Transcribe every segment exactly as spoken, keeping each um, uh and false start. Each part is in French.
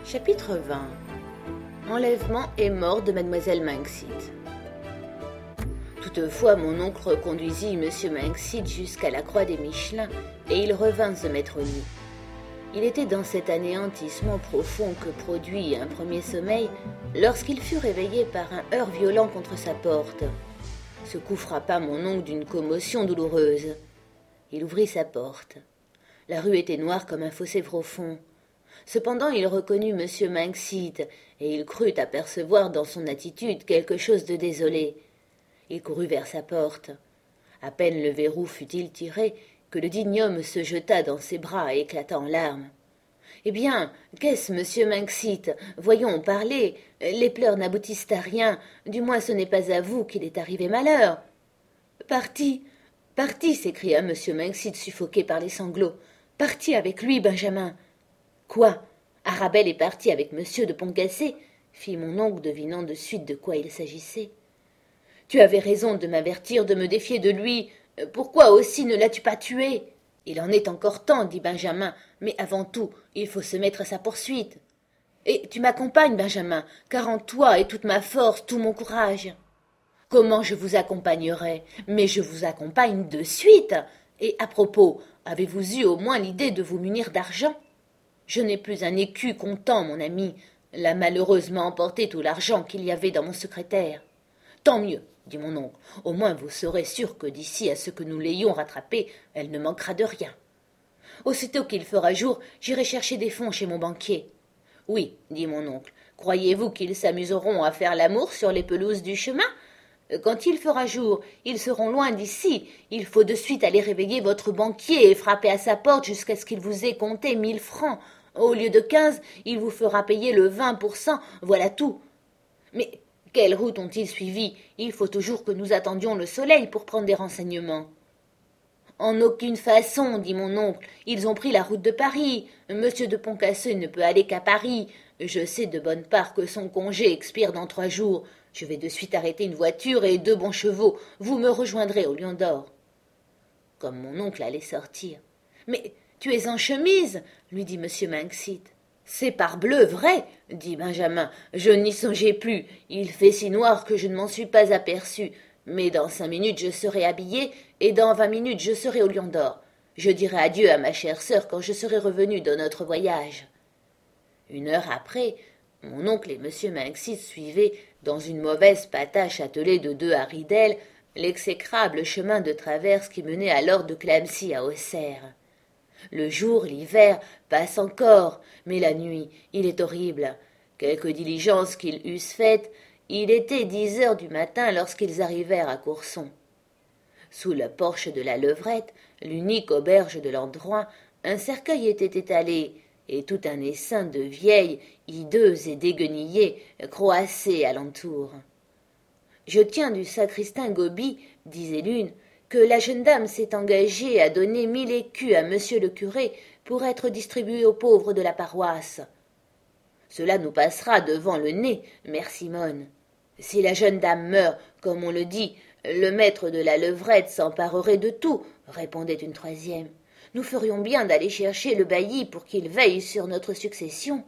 Chapitre vingt. Enlèvement et mort de mademoiselle Minxit. Toutefois, mon oncle reconduisit monsieur Minxit jusqu'à la croix des Michelins, et il revint se mettre au lit. Il était dans cet anéantissement profond que produit un premier sommeil, lorsqu'il fut réveillé par un heurt violent contre sa porte. Ce coup frappa mon oncle d'une commotion douloureuse. Il ouvrit sa porte. La rue était noire comme un fossé profond. Cependant, il reconnut monsieur Minxit, et il crut apercevoir dans son attitude quelque chose de désolé. Il courut vers sa porte. À peine le verrou fut-il tiré que le digne homme se jeta dans ses bras et éclata en larmes. « Eh bien, qu'est-ce, monsieur Minxit? Voyons, parlez. Les pleurs n'aboutissent à rien. Du moins, ce n'est pas à vous qu'il est arrivé malheur. »« Parti, parti !» s'écria monsieur Minxit, suffoqué par les sanglots. « Parti avec lui, Benjamin !»« Quoi? Arabelle est partie avec monsieur de Pontcassé ?» fit mon oncle, devinant de suite de quoi il s'agissait. « Tu avais raison de m'avertir de me défier de lui. Pourquoi aussi ne l'as-tu pas tué? » « Il en est encore temps, dit Benjamin, mais avant tout, il faut se mettre à sa poursuite. Et tu m'accompagnes, Benjamin, car en toi est toute ma force, tout mon courage. »« Comment je vous accompagnerai? Mais je vous accompagne de suite. Et à propos, avez-vous eu au moins l'idée de vous munir d'argent? Je n'ai plus un écu comptant, mon ami. La malheureuse m'a emporté tout l'argent qu'il y avait dans mon secrétaire. Tant mieux, dit mon oncle. Au moins vous serez sûr que d'ici à ce que nous l'ayons rattrapée, elle ne manquera de rien. Aussitôt qu'il fera jour, j'irai chercher des fonds chez mon banquier. Oui, dit mon oncle. Croyez-vous qu'ils s'amuseront à faire l'amour sur les pelouses du chemin? Quand il fera jour, ils seront loin d'ici. Il faut de suite aller réveiller votre banquier et frapper à sa porte jusqu'à ce qu'il vous ait compté mille francs. Au lieu de quinze, il vous fera payer le vingt pour cent, voilà tout. Mais quelle route ont-ils suivi? Il faut toujours que nous attendions le soleil pour prendre des renseignements. En aucune façon, dit mon oncle. Ils ont pris la route de Paris. Monsieur de Pontcassé ne peut aller qu'à Paris. Je sais de bonne part que son congé expire dans trois jours. Je vais de suite arrêter une voiture et deux bons chevaux. Vous me rejoindrez au Lion d'Or. Comme mon oncle allait sortir. Mais tu es en chemise, lui dit monsieur Minxit. C'est parbleu vrai, dit Benjamin. Je n'y songeais plus. Il fait si noir que je ne m'en suis pas aperçu. Mais dans cinq minutes je serai habillé, et dans vingt minutes je serai au Lion d'Or. Je dirai adieu à ma chère sœur quand je serai revenu de notre voyage. Une heure après, mon oncle et monsieur Minxit suivaient, dans une mauvaise patache attelée de deux haridelles, l'exécrable chemin de traverse qui menait alors de Clamecy à Auxerre. Le jour, l'hiver, passe encore, mais la nuit, il est horrible. Quelque diligence qu'ils eussent faite, il était dix heures du matin lorsqu'ils arrivèrent à Courson. Sous le porche de la Levrette, l'unique auberge de l'endroit, un cercueil était étalé, et tout un essaim de vieilles, hideuses et déguenillées, croassaient alentour. « Je tiens du sacristain Gobi, disait l'une, que la jeune dame s'est engagée à donner mille écus à monsieur le curé pour être distribués aux pauvres de la paroisse. Cela nous passera devant le nez, mère Simone. Si la jeune dame meurt, comme on le dit, le maître de la Levrette s'emparerait de tout, répondait une troisième. Nous ferions bien d'aller chercher le bailli pour qu'il veille sur notre succession.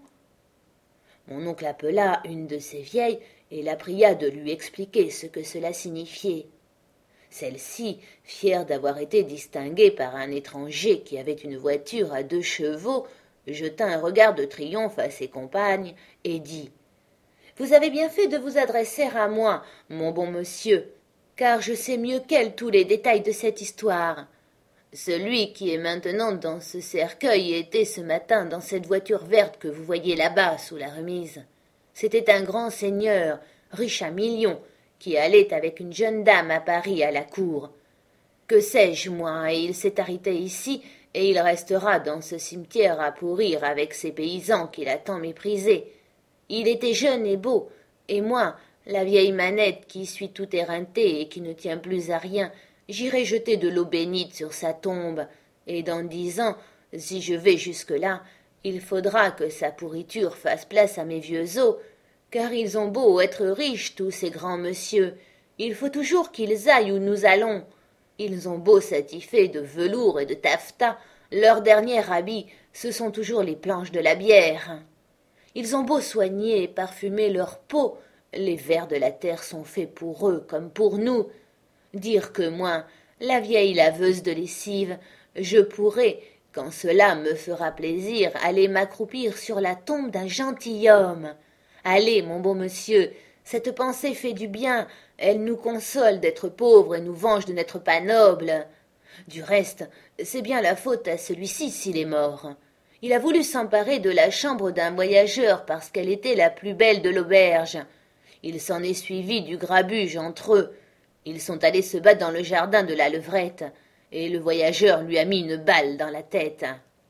Mon oncle appela une de ces vieilles et la pria de lui expliquer ce que cela signifiait. Celle-ci, fière d'avoir été distinguée par un étranger qui avait une voiture à deux chevaux, jeta un regard de triomphe à ses compagnes et dit « Vous avez bien fait de vous adresser à moi, mon bon monsieur, car je sais mieux qu'elle tous les détails de cette histoire. Celui qui est maintenant dans ce cercueil était ce matin dans cette voiture verte que vous voyez là-bas sous la remise. C'était un grand seigneur, riche à millions, qui allait avec une jeune dame à Paris à la cour. Que sais-je, moi, et il s'est arrêté ici, et il restera dans ce cimetière à pourrir avec ces paysans qu'il a tant méprisés. Il était jeune et beau, et moi, la vieille manette qui suis tout éreintée et qui ne tient plus à rien, j'irai jeter de l'eau bénite sur sa tombe, et dans dix ans, si je vais jusque-là, il faudra que sa pourriture fasse place à mes vieux os, car ils ont beau être riches, tous ces grands messieurs, il faut toujours qu'ils aillent où nous allons. Ils ont beau s'attifer de velours et de taffetas, leur dernier habit, ce sont toujours les planches de la bière. Ils ont beau soigner et parfumer leur peau, les vers de la terre sont faits pour eux comme pour nous. Dire que moi, la vieille laveuse de lessive, je pourrais, quand cela me fera plaisir, aller m'accroupir sur la tombe d'un gentilhomme. Allez, mon bon monsieur, cette pensée fait du bien, elle nous console d'être pauvres et nous venge de n'être pas nobles. Du reste, c'est bien la faute à celui-ci s'il est mort. Il a voulu s'emparer de la chambre d'un voyageur parce qu'elle était la plus belle de l'auberge. Il s'en est suivi du grabuge entre eux. Ils sont allés se battre dans le jardin de la levrette, et le voyageur lui a mis une balle dans la tête.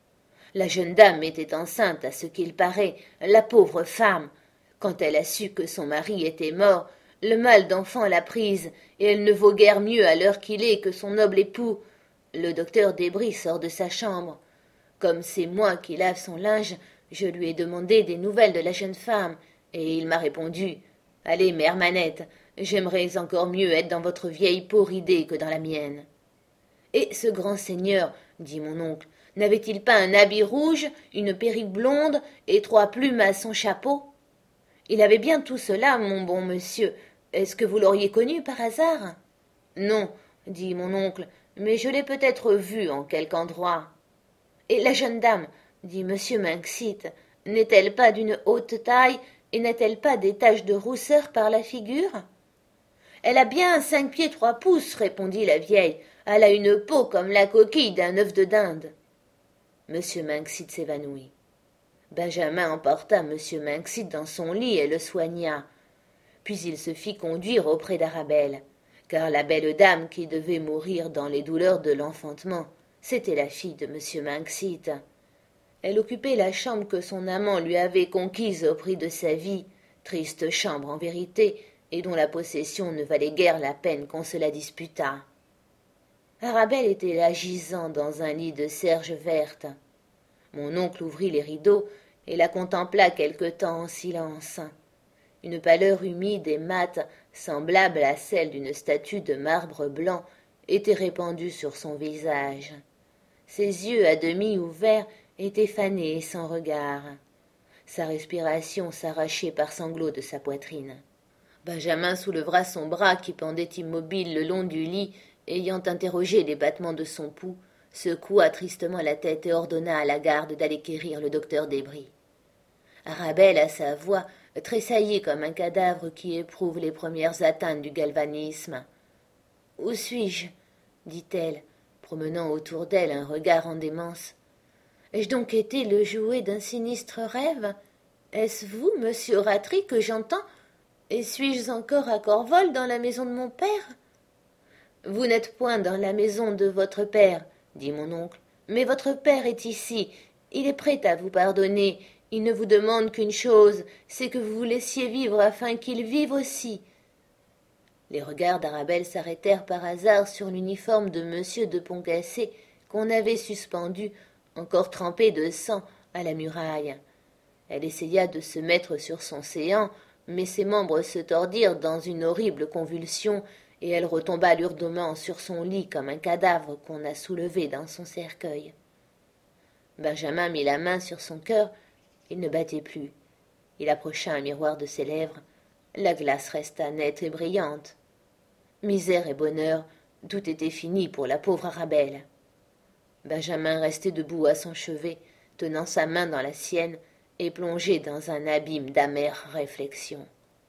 La jeune dame était enceinte, à ce qu'il paraît, la pauvre femme. Quand elle a su que son mari était mort, le mal d'enfant l'a prise, et elle ne vaut guère mieux à l'heure qu'il est que son noble époux. Le docteur Desbris sort de sa chambre. Comme c'est moi qui lave son linge, je lui ai demandé des nouvelles de la jeune femme, et il m'a répondu « Allez, mère Manette, j'aimerais encore mieux être dans votre vieille peau ridée que dans la mienne. » Et ce grand seigneur, dit mon oncle, n'avait-il pas un habit rouge, une perruque blonde et trois plumes à son chapeau? Il avait bien tout cela, mon bon monsieur. Est-ce que vous l'auriez connu par hasard? Non, dit mon oncle, mais je l'ai peut-être vu en quelque endroit. Et la jeune dame, dit monsieur Minxit, n'est-elle pas d'une haute taille et n'a-t-elle pas des taches de rousseur par la figure? Elle a bien cinq pieds trois pouces, répondit la vieille. Elle a une peau comme la coquille d'un œuf de dinde. Monsieur Minxit s'évanouit. Benjamin emporta monsieur Minxit dans son lit et le soigna. Puis il se fit conduire auprès d'Arabelle, car la belle dame qui devait mourir dans les douleurs de l'enfantement, c'était la fille de monsieur Minxit. Elle occupait la chambre que son amant lui avait conquise au prix de sa vie, triste chambre en vérité, et dont la possession ne valait guère la peine qu'on se la disputât. Arabelle était là gisant dans un lit de serge verte. Mon oncle ouvrit les rideaux et la contempla quelque temps en silence. Une pâleur humide et mate, semblable à celle d'une statue de marbre blanc, était répandue sur son visage. Ses yeux à demi ouverts étaient fanés et sans regard. Sa respiration s'arrachait par sanglots de sa poitrine. Benjamin souleva son bras qui pendait immobile le long du lit, ayant interrogé les battements de son pouls, secoua tristement la tête et ordonna à la garde d'aller quérir le docteur Desbris. Arabelle, à sa voix, tressaillit comme un cadavre qui éprouve les premières atteintes du galvanisme. « Où suis-je » dit-elle, promenant autour d'elle un regard en démence. « Ai-je donc été le jouet d'un sinistre rêve? Est-ce vous, monsieur Rattray, que j'entends? Et suis-je encore à Corvol dans la maison de mon père? » « Vous n'êtes point dans la maison de votre père, dit mon oncle, mais votre père est ici. Il est prêt à vous pardonner. Il ne vous demande qu'une chose, c'est que vous vous laissiez vivre afin qu'il vive aussi. » Les regards d'Arabelle s'arrêtèrent par hasard sur l'uniforme de monsieur de Pontcassé qu'on avait suspendu, encore trempé de sang, à la muraille. Elle essaya de se mettre sur son séant, mais ses membres se tordirent dans une horrible convulsion, et elle retomba lourdement sur son lit comme un cadavre qu'on a soulevé dans son cercueil. Benjamin mit la main sur son cœur. Il ne battait plus. Il approcha un miroir de ses lèvres. La glace resta nette et brillante. Misère et bonheur, tout était fini pour la pauvre Arabelle. Benjamin restait debout à son chevet, tenant sa main dans la sienne et plongé dans un abîme d'amères réflexions.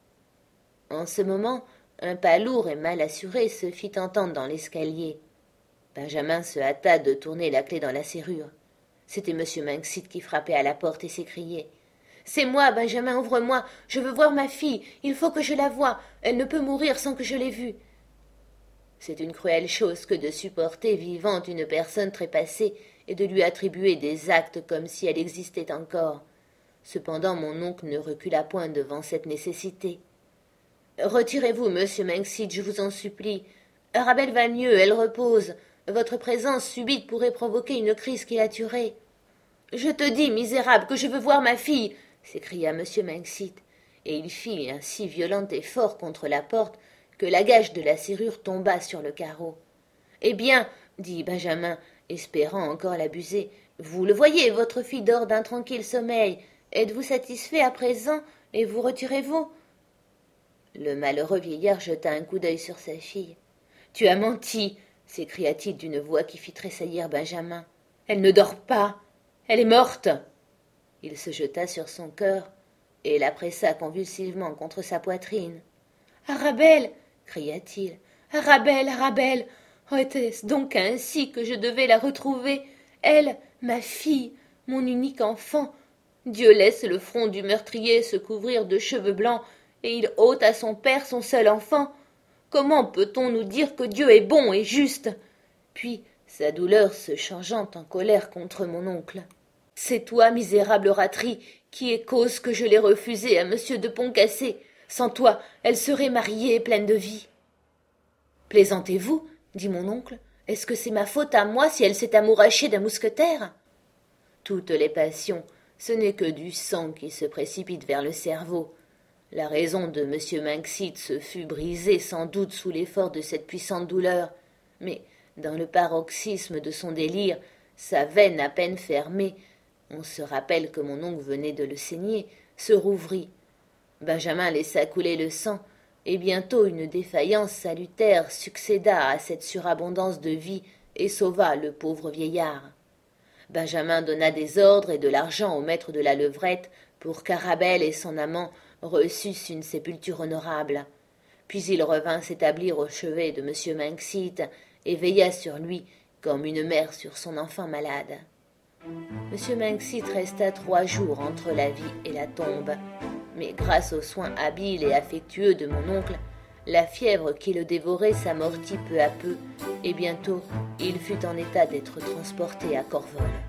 En ce moment, un pas lourd et mal assuré se fit entendre dans l'escalier. Benjamin se hâta de tourner la clef dans la serrure. C'était monsieur Minxit qui frappait à la porte et s'écriait. « C'est moi, Benjamin, ouvre-moi, je veux voir ma fille, il faut que je la voie, elle ne peut mourir sans que je l'aie vue. » C'est une cruelle chose que de supporter vivante une personne trépassée et de lui attribuer des actes comme si elle existait encore. Cependant mon oncle ne recula point devant cette nécessité. « Retirez-vous, monsieur Minxit, je vous en supplie. Arabelle va mieux, elle repose. Votre présence subite pourrait provoquer une crise qui la tuerait. »« Je te dis, misérable, que je veux voir ma fille !» s'écria monsieur Minxit, et il fit un si violent effort contre la porte que la gage de la serrure tomba sur le carreau. « Eh bien, dit Benjamin, espérant encore l'abuser, vous le voyez, votre fille dort d'un tranquille sommeil. Êtes-vous satisfait à présent, et vous retirez-vous » Le malheureux vieillard jeta un coup d'œil sur sa fille. « Tu as menti » s'écria-t-il d'une voix qui fit tressaillir Benjamin. « Elle ne dort pas. Elle est morte !» Il se jeta sur son cœur et la pressa convulsivement contre sa poitrine. « Arabelle » cria-t-il. « Arabelle, Arabelle, oh, était-ce donc ainsi que je devais la retrouver, elle, ma fille, mon unique enfant. Dieu laisse le front du meurtrier se couvrir de cheveux blancs, et il ôte à son père son seul enfant. Comment peut-on nous dire que Dieu est bon et juste ?» Puis, sa douleur se changeant en colère contre mon oncle. « C'est toi, misérable raterie, qui est cause que je l'ai refusée à monsieur de Poncassé. Sans toi, elle serait mariée et pleine de vie. »« Plaisantez-vous » dit mon oncle. « Est-ce que c'est ma faute à moi si elle s'est amourachée d'un mousquetaire ?» Toutes les passions, ce n'est que du sang qui se précipite vers le cerveau. La raison de M. Minxit se fut brisée sans doute sous l'effort de cette puissante douleur, mais dans le paroxysme de son délire, sa veine à peine fermée, on se rappelle que mon oncle venait de le saigner, se rouvrit. Benjamin laissa couler le sang, et bientôt une défaillance salutaire succéda à cette surabondance de vie et sauva le pauvre vieillard. Benjamin donna des ordres et de l'argent au maître de la levrette pour qu'Arabelle et son amant reçussent une sépulture honorable. Puis il revint s'établir au chevet de M. Minxit et veilla sur lui comme une mère sur son enfant malade. M. Minxit resta trois jours entre la vie et la tombe, mais grâce aux soins habiles et affectueux de mon oncle, la fièvre qui le dévorait s'amortit peu à peu, et bientôt il fut en état d'être transporté à Corvol.